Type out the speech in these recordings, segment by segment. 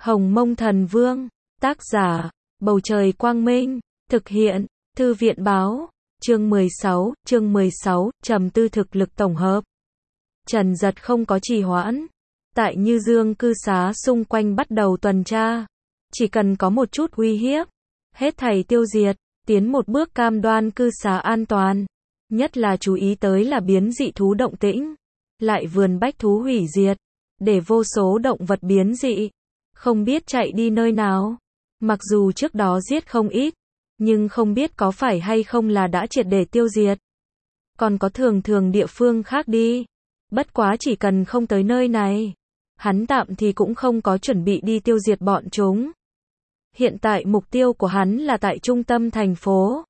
Hồng Mông Thần Vương, tác giả, Bầu Trời Quang Minh, thực hiện, Thư viện Báo, chương 16, trầm tư thực lực tổng hợp. Trần Dật không có trì hoãn, tại Như Dương cư xá xung quanh bắt đầu tuần tra, chỉ cần có một chút uy hiếp, hết thảy tiêu diệt, tiến một bước cam đoan cư xá an toàn, nhất là chú ý tới là biến dị thú động tĩnh, lại vườn bách thú hủy diệt, để vô số động vật biến dị, không biết chạy đi nơi nào. Mặc dù trước đó giết không ít, nhưng không biết có phải hay không là đã triệt để tiêu diệt. Còn có thường địa phương khác đi. Bất quá chỉ cần không tới nơi này, hắn tạm thì cũng không có chuẩn bị đi tiêu diệt bọn chúng. Hiện tại mục tiêu của hắn là tại trung tâm thành phố.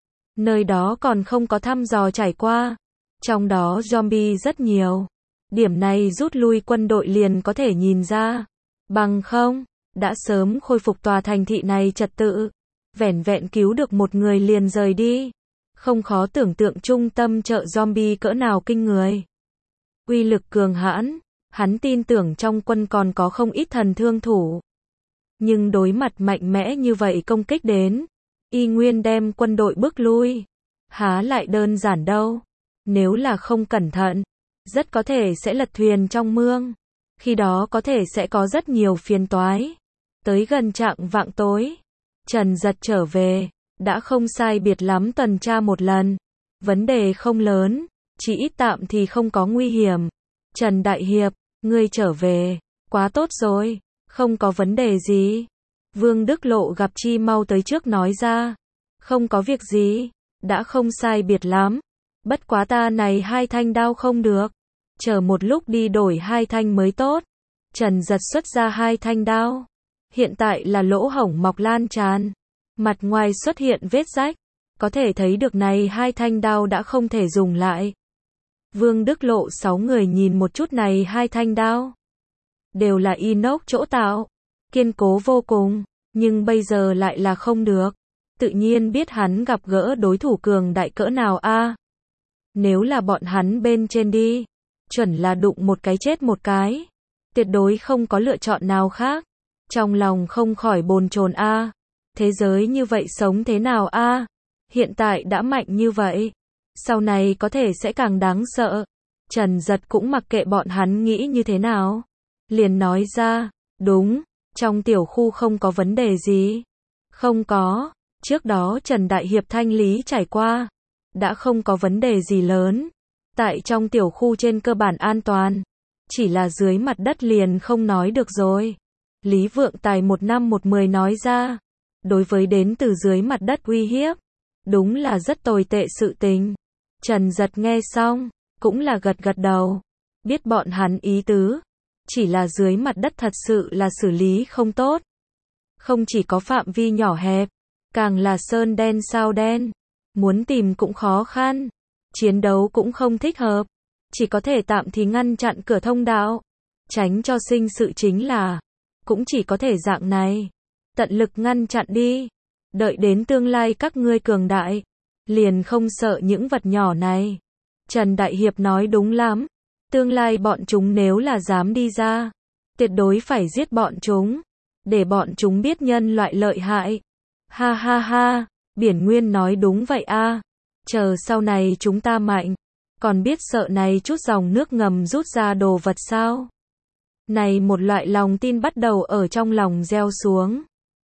Nơi đó còn không có thăm dò trải qua. Trong đó zombie rất nhiều. Điểm này rút lui quân đội liền có thể nhìn ra. Bằng không, đã sớm khôi phục tòa thành thị này trật tự. Vẻn vẹn cứu được một người liền rời đi. Không khó tưởng tượng trung tâm chợ zombie cỡ nào kinh người. Uy lực cường hãn, hắn tin tưởng trong quân còn có không ít thần thương thủ. Nhưng đối mặt mạnh mẽ như vậy công kích đến, y nguyên đem quân đội bước lui. Há lại đơn giản đâu. Nếu là không cẩn thận, rất có thể sẽ lật thuyền trong mương. Khi đó có thể sẽ có rất nhiều phiền toái. Tới gần trạng vạng tối, Trần Dật trở về, đã không sai biệt lắm tuần tra một lần. Vấn đề không lớn, chỉ ít tạm thì không có nguy hiểm. Trần Đại Hiệp, ngươi trở về, quá tốt rồi, không có vấn đề gì. Vương Đức Lộ gặp Chi mau tới trước nói ra, không có việc gì, đã không sai biệt lắm. Bất quá ta này 2 thanh đao không được, chờ một lúc đi đổi 2 thanh mới tốt. Trần Dật xuất ra 2 thanh đao, hiện tại là lỗ hổng mọc lan tràn, mặt ngoài xuất hiện vết rách, có thể thấy được này 2 thanh đao đã không thể dùng lại. Vương Đức Lộ 6 người nhìn một chút này 2 thanh đao, đều là inox chỗ tạo, kiên cố vô cùng, nhưng bây giờ lại là không được. Tự nhiên biết hắn gặp gỡ đối thủ cường đại cỡ nào a. Nếu là bọn hắn bên trên đi, chuẩn là đụng một cái chết một cái, tuyệt đối không có lựa chọn nào khác. Trong lòng không khỏi bồn chồn a. Thế giới như vậy sống thế nào a? Hiện tại đã mạnh như vậy, sau này có thể sẽ càng đáng sợ. Trần Dật cũng mặc kệ bọn hắn nghĩ như thế nào, liền nói ra, đúng, trong tiểu khu không có vấn đề gì. Không có, trước đó Trần Đại Hiệp thanh lý trải qua, đã không có vấn đề gì lớn. Tại trong tiểu khu trên cơ bản an toàn, chỉ là dưới mặt đất liền không nói được rồi. Lý Vượng Tài 1/10 nói ra, đối với đến từ dưới mặt đất uy hiếp, đúng là rất tồi tệ sự tình. Trần Dật nghe xong, cũng là gật đầu, biết bọn hắn ý tứ, chỉ là dưới mặt đất thật sự là xử lý không tốt. Không chỉ có phạm vi nhỏ hẹp, càng là sơn đen sao đen, muốn tìm cũng khó khăn, chiến đấu cũng không thích hợp, chỉ có thể tạm thì ngăn chặn cửa thông đạo, tránh cho sinh sự chính là, cũng chỉ có thể dạng này, tận lực ngăn chặn đi, đợi đến tương lai các ngươi cường đại, liền không sợ những vật nhỏ này. Trần Đại Hiệp nói đúng lắm, tương lai bọn chúng nếu là dám đi ra, tuyệt đối phải giết bọn chúng, để bọn chúng biết nhân loại lợi hại. Ha ha ha, Biển Nguyên nói đúng vậy a. Chờ sau này chúng ta mạnh, còn biết sợ này chút dòng nước ngầm rút ra đồ vật sao? Này một loại lòng tin bắt đầu ở trong lòng gieo xuống.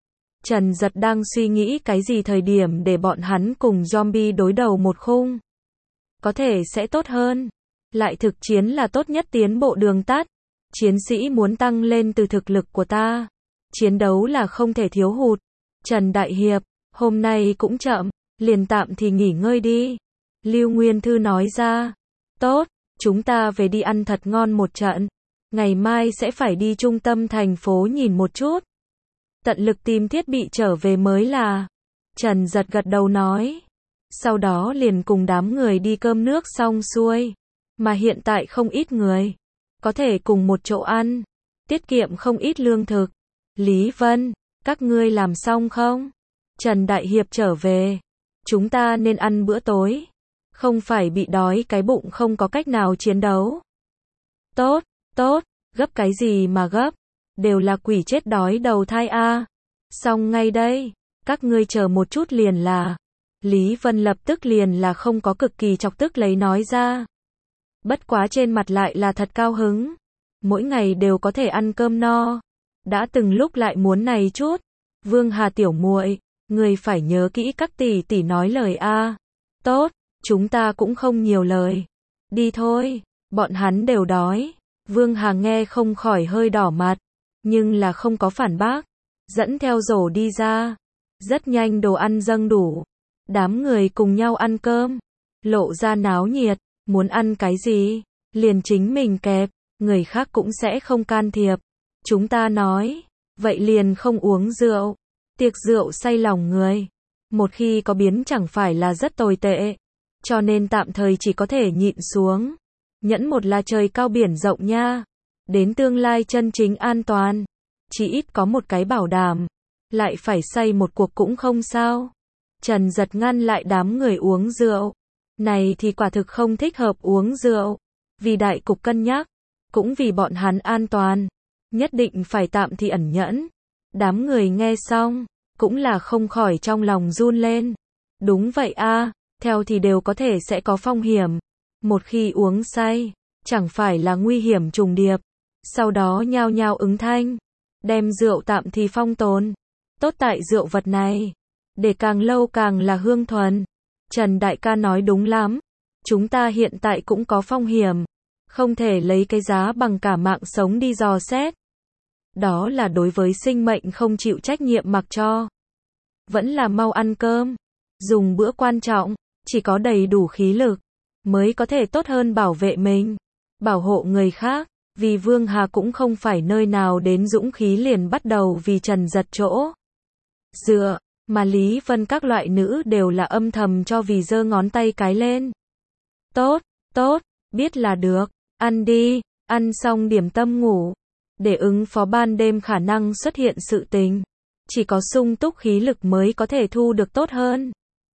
Trần Dật đang suy nghĩ cái gì thời điểm để bọn hắn cùng zombie đối đầu một khung. Có thể sẽ tốt hơn. Lại thực chiến là tốt nhất tiến bộ đường tắt. Chiến sĩ muốn tăng lên từ thực lực của ta. Chiến đấu là không thể thiếu hụt. Trần Đại Hiệp, hôm nay cũng chậm, liền tạm thì nghỉ ngơi đi. Lưu Nguyên Thư nói ra. Tốt, chúng ta về đi ăn thật ngon một trận. Ngày mai sẽ phải đi trung tâm thành phố nhìn một chút. Tận lực tìm thiết bị trở về mới là. Trần Dật gật đầu nói. Sau đó liền cùng đám người đi cơm nước xong xuôi. Mà hiện tại không ít người, có thể cùng một chỗ ăn, tiết kiệm không ít lương thực. Lý Vân, các ngươi làm xong không? Trần Đại Hiệp trở về. Chúng ta nên ăn bữa tối. Không phải bị đói cái bụng không có cách nào chiến đấu. Tốt, gấp cái gì mà gấp. đều là quỷ chết đói đầu thai a. Xong ngay đây, các ngươi chờ một chút liền là. Lý Vân lập tức liền là không có cực kỳ chọc tức lấy nói ra. Bất quá trên mặt lại là thật cao hứng. Mỗi ngày đều có thể ăn cơm no. Đã từng lúc lại muốn này chút. Vương Hà tiểu muội, người phải nhớ kỹ các tỷ tỷ nói lời a. Tốt, chúng ta cũng không nhiều lời. Đi thôi, bọn hắn đều đói. Vương Hà nghe không khỏi hơi đỏ mặt, nhưng là không có phản bác, dẫn theo rổ đi ra. Rất nhanh đồ ăn dâng đủ. Đám người cùng nhau ăn cơm, lộ ra náo nhiệt, muốn ăn cái gì, liền chính mình kẹp, người khác cũng sẽ không can thiệp. Chúng ta nói, vậy liền không uống rượu. Tiệc rượu say lòng người, một khi có biến chẳng phải là rất tồi tệ, cho nên tạm thời chỉ có thể nhịn xuống. Nhẫn một là trời cao biển rộng nha, đến tương lai chân chính an toàn, chỉ ít có một cái bảo đảm, lại phải say một cuộc cũng không sao. Trần Giật ngăn lại đám người uống rượu, này thì quả thực không thích hợp uống rượu, vì đại cục cân nhắc, cũng vì bọn hắn an toàn, nhất định phải tạm thì ẩn nhẫn. Đám người nghe xong, cũng là không khỏi trong lòng run lên. Đúng vậy a, theo thì đều có thể sẽ có phong hiểm. Một khi uống say, chẳng phải là nguy hiểm trùng điệp. Sau đó nhao nhao ứng thanh, đem rượu tạm thì phong tồn. Tốt tại rượu vật này, để càng lâu càng là hương thuần. Trần đại ca nói đúng lắm, chúng ta hiện tại cũng có phong hiểm, không thể lấy cái giá bằng cả mạng sống đi dò xét. Đó là đối với sinh mệnh không chịu trách nhiệm mặc cho. Vẫn là mau ăn cơm, dùng bữa quan trọng, chỉ có đầy đủ khí lực, mới có thể tốt hơn bảo vệ mình, bảo hộ người khác, vì Vương Hà cũng không phải nơi nào đến dũng khí liền bắt đầu vì Trần Giật chỗ dựa, mà Lý Vân các loại nữ đều là âm thầm cho vì giơ ngón tay cái lên. Tốt, tốt, biết là được, ăn đi, ăn xong điểm tâm ngủ. Để ứng phó ban đêm khả năng xuất hiện sự tình, chỉ có sung túc khí lực mới có thể thu được tốt hơn.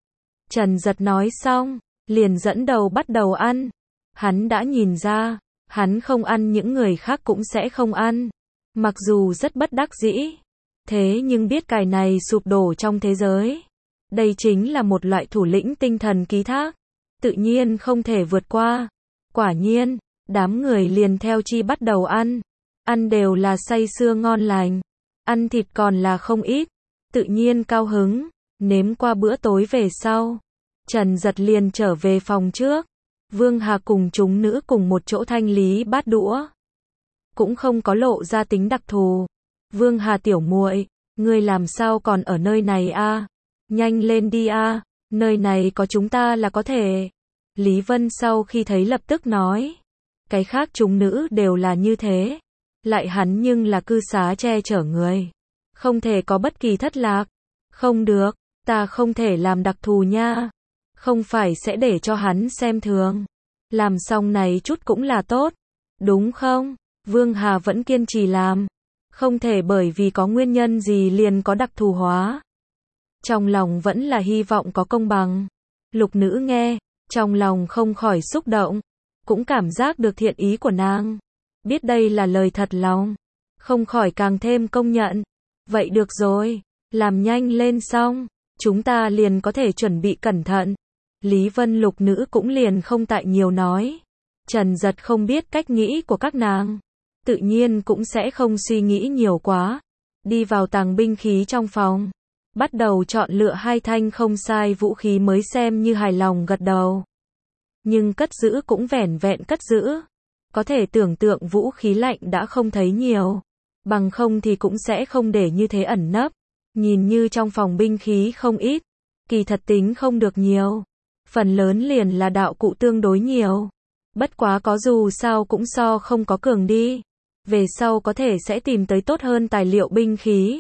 Trần Giật nói xong, liền dẫn đầu bắt đầu ăn. Hắn đã nhìn ra, hắn không ăn những người khác cũng sẽ không ăn. Mặc dù rất bất đắc dĩ, thế nhưng biết cái này sụp đổ trong thế giới. Đây chính là một loại thủ lĩnh tinh thần ký thác, tự nhiên không thể vượt qua. Quả nhiên, đám người liền theo chi bắt đầu ăn. Ăn đều là say sưa ngon lành, ăn thịt còn là không ít, tự nhiên cao hứng. Nếm qua bữa tối về sau, Trần Giật liền trở về phòng trước. Vương Hà cùng chúng nữ cùng một chỗ thanh lý bát đũa, cũng không có lộ ra tính đặc thù. Vương Hà tiểu muội, ngươi làm sao còn ở nơi này a? Nhanh lên đi a, nơi này có chúng ta là có thể. Lý Vân sau khi thấy lập tức nói, cái khác chúng nữ đều là như thế. Lại hắn nhưng là cư xá che chở người, không thể có bất kỳ thất lạc. Không được, ta không thể làm đặc thù nha, không phải sẽ để cho hắn xem thường. Làm xong này chút cũng là tốt, đúng không? Vương Hà vẫn kiên trì làm, không thể bởi vì có nguyên nhân gì liền có đặc thù hóa. Trong lòng vẫn là hy vọng có công bằng. Lục nữ nghe, trong lòng không khỏi xúc động, cũng cảm giác được thiện ý của nàng. Biết đây là lời thật lòng, không khỏi càng thêm công nhận. Vậy được rồi, làm nhanh lên xong, chúng ta liền có thể chuẩn bị cẩn thận. Lý Vân lục nữ cũng liền không tại nhiều nói. Trần Giật không biết cách nghĩ của các nàng, tự nhiên cũng sẽ không suy nghĩ nhiều quá. Đi vào tàng binh khí trong phòng, bắt đầu chọn lựa hai thanh không sai vũ khí mới xem như hài lòng gật đầu. Nhưng cất giữ cũng vẻn vẹn cất giữ. Có thể tưởng tượng vũ khí lạnh đã không thấy nhiều, bằng không thì cũng sẽ không để như thế ẩn nấp. Nhìn như trong phòng binh khí không ít, kỳ thật tính không được nhiều. Phần lớn liền là đạo cụ tương đối nhiều. Bất quá có dù sao cũng so không có cường đi. Về sau có thể sẽ tìm tới tốt hơn tài liệu binh khí.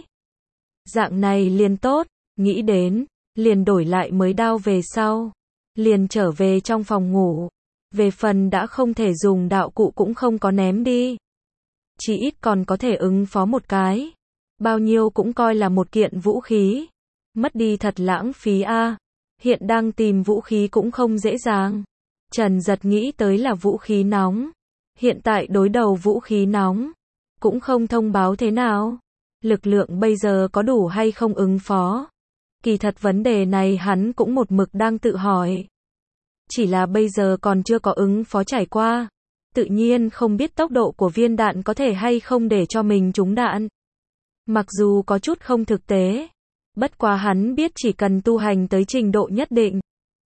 Dạng này liền tốt, nghĩ đến, liền đổi lại mới đao về sau. Liền trở về trong phòng ngủ. Về phần đã không thể dùng đạo cụ cũng không có ném đi. Chỉ ít còn có thể ứng phó một cái. Bao nhiêu cũng coi là một kiện vũ khí. Mất đi thật lãng phí a. Hiện đang tìm vũ khí cũng không dễ dàng. Trần Giật nghĩ tới là vũ khí nóng. Hiện tại đối đầu vũ khí nóng cũng không thông báo thế nào. Lực lượng bây giờ có đủ hay không ứng phó? Kỳ thật vấn đề này hắn cũng một mực đang tự hỏi. Chỉ là bây giờ còn chưa có ứng phó trải qua. Tự nhiên không biết tốc độ của viên đạn có thể hay không để cho mình trúng đạn. Mặc dù có chút không thực tế. Bất quá hắn biết chỉ cần tu hành tới trình độ nhất định.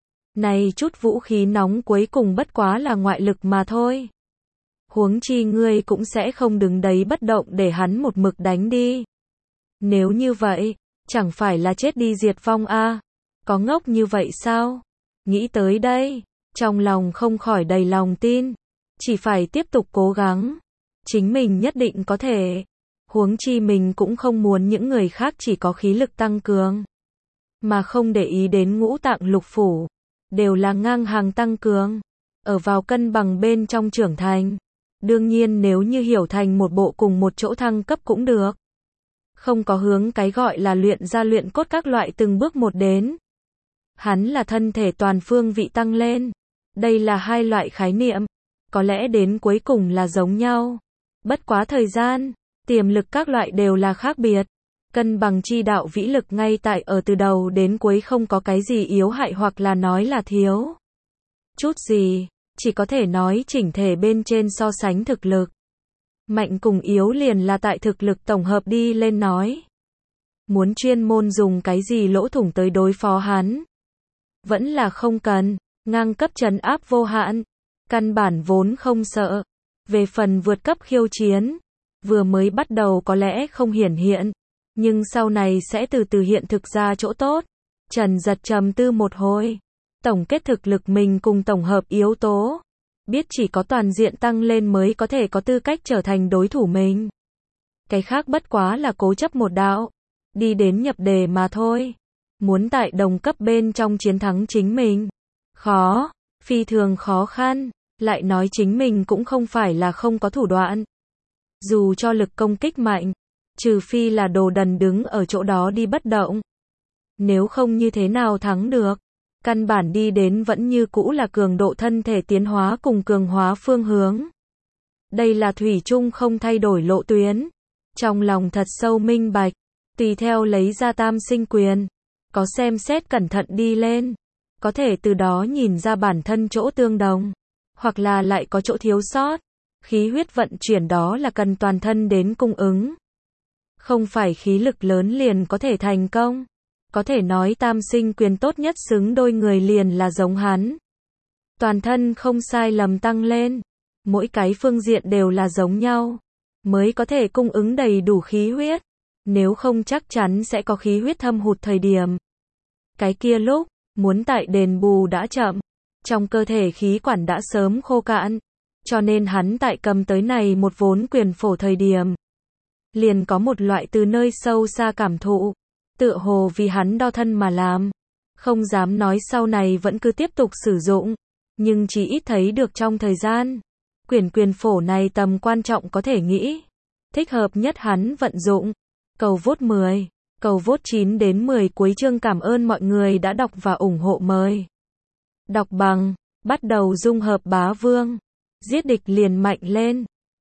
Này chút vũ khí nóng cuối cùng bất quá là ngoại lực mà thôi. Huống chi ngươi cũng sẽ không đứng đấy bất động để hắn một mực đánh đi. Nếu như vậy, chẳng phải là chết đi diệt vong a? Có ngốc như vậy sao? Nghĩ tới đây, trong lòng không khỏi đầy lòng tin. Chỉ phải tiếp tục cố gắng. Chính mình nhất định có thể. Huống chi mình cũng không muốn những người khác chỉ có khí lực tăng cường. Mà không để ý đến ngũ tạng lục phủ. Đều là ngang hàng tăng cường. Ở vào cân bằng bên trong trưởng thành. Đương nhiên nếu như hiểu thành một bộ cùng một chỗ thăng cấp cũng được. Không có hướng cái gọi là luyện ra luyện cốt các loại từng bước một đến. Hắn là thân thể toàn phương vị tăng lên. Đây là hai loại khái niệm. Có lẽ đến cuối cùng là giống nhau. Bất quá thời gian, tiềm lực các loại đều là khác biệt. Cân bằng chi đạo vĩ lực ngay tại ở từ đầu đến cuối không có cái gì yếu hại hoặc là nói là thiếu. Chút gì, chỉ có thể nói chỉnh thể bên trên so sánh thực lực. Mạnh cùng yếu liền là tại thực lực tổng hợp đi lên nói. Muốn chuyên môn dùng cái gì lỗ thủng tới đối phó hắn. Vẫn là không cần, ngang cấp trấn áp vô hạn. Căn bản vốn không sợ. Về phần vượt cấp khiêu chiến, vừa mới bắt đầu có lẽ không hiển hiện. Nhưng sau này sẽ từ từ hiện thực ra chỗ tốt. Trần Giật trầm tư một hồi. Tổng kết thực lực mình cùng tổng hợp yếu tố. Biết chỉ có toàn diện tăng lên mới có thể có tư cách trở thành đối thủ mình. Cái khác bất quá là cố chấp một đạo. Đi đến nhập đề mà thôi. Muốn tại đồng cấp bên trong chiến thắng chính mình. Khó, phi thường khó khăn. Lại nói chính mình cũng không phải là không có thủ đoạn. Dù cho lực công kích mạnh. Trừ phi là đồ đần đứng ở chỗ đó đi bất động. Nếu không như thế nào thắng được. Căn bản đi đến vẫn như cũ là cường độ thân thể tiến hóa cùng cường hóa phương hướng. Đây là thủy chung không thay đổi lộ tuyến. Trong lòng thật sâu minh bạch. Tùy theo lấy ra tam sinh quyền. Có xem xét cẩn thận đi lên. Có thể từ đó nhìn ra bản thân chỗ tương đồng. Hoặc là lại có chỗ thiếu sót. Khí huyết vận chuyển đó là cần toàn thân đến cung ứng. Không phải khí lực lớn liền có thể thành công. Có thể nói tam sinh quyền tốt nhất xứng đôi người liền là giống hắn. Toàn thân không sai lầm tăng lên. Mỗi cái phương diện đều là giống nhau. Mới có thể cung ứng đầy đủ khí huyết. Nếu không chắc chắn sẽ có khí huyết thâm hụt thời điểm. Cái kia lúc, muốn tại đền bù đã chậm. Trong cơ thể khí quản đã sớm khô cạn. Cho nên hắn tại cầm tới này một vốn quyền phổ thời điểm. Liền có một loại từ nơi sâu xa cảm thụ. Tựa hồ vì hắn đo thân mà làm. Không dám nói sau này vẫn cứ tiếp tục sử dụng. Nhưng chỉ ít thấy được trong thời gian. Quyền phổ này tầm quan trọng có thể nghĩ. Thích hợp nhất hắn vận dụng. Cầu vote 10. Cầu vote 9 đến 10 cuối chương cảm ơn mọi người đã đọc và ủng hộ mời. Đọc bằng. Bắt đầu dung hợp bá vương. Giết địch liền mạnh lên.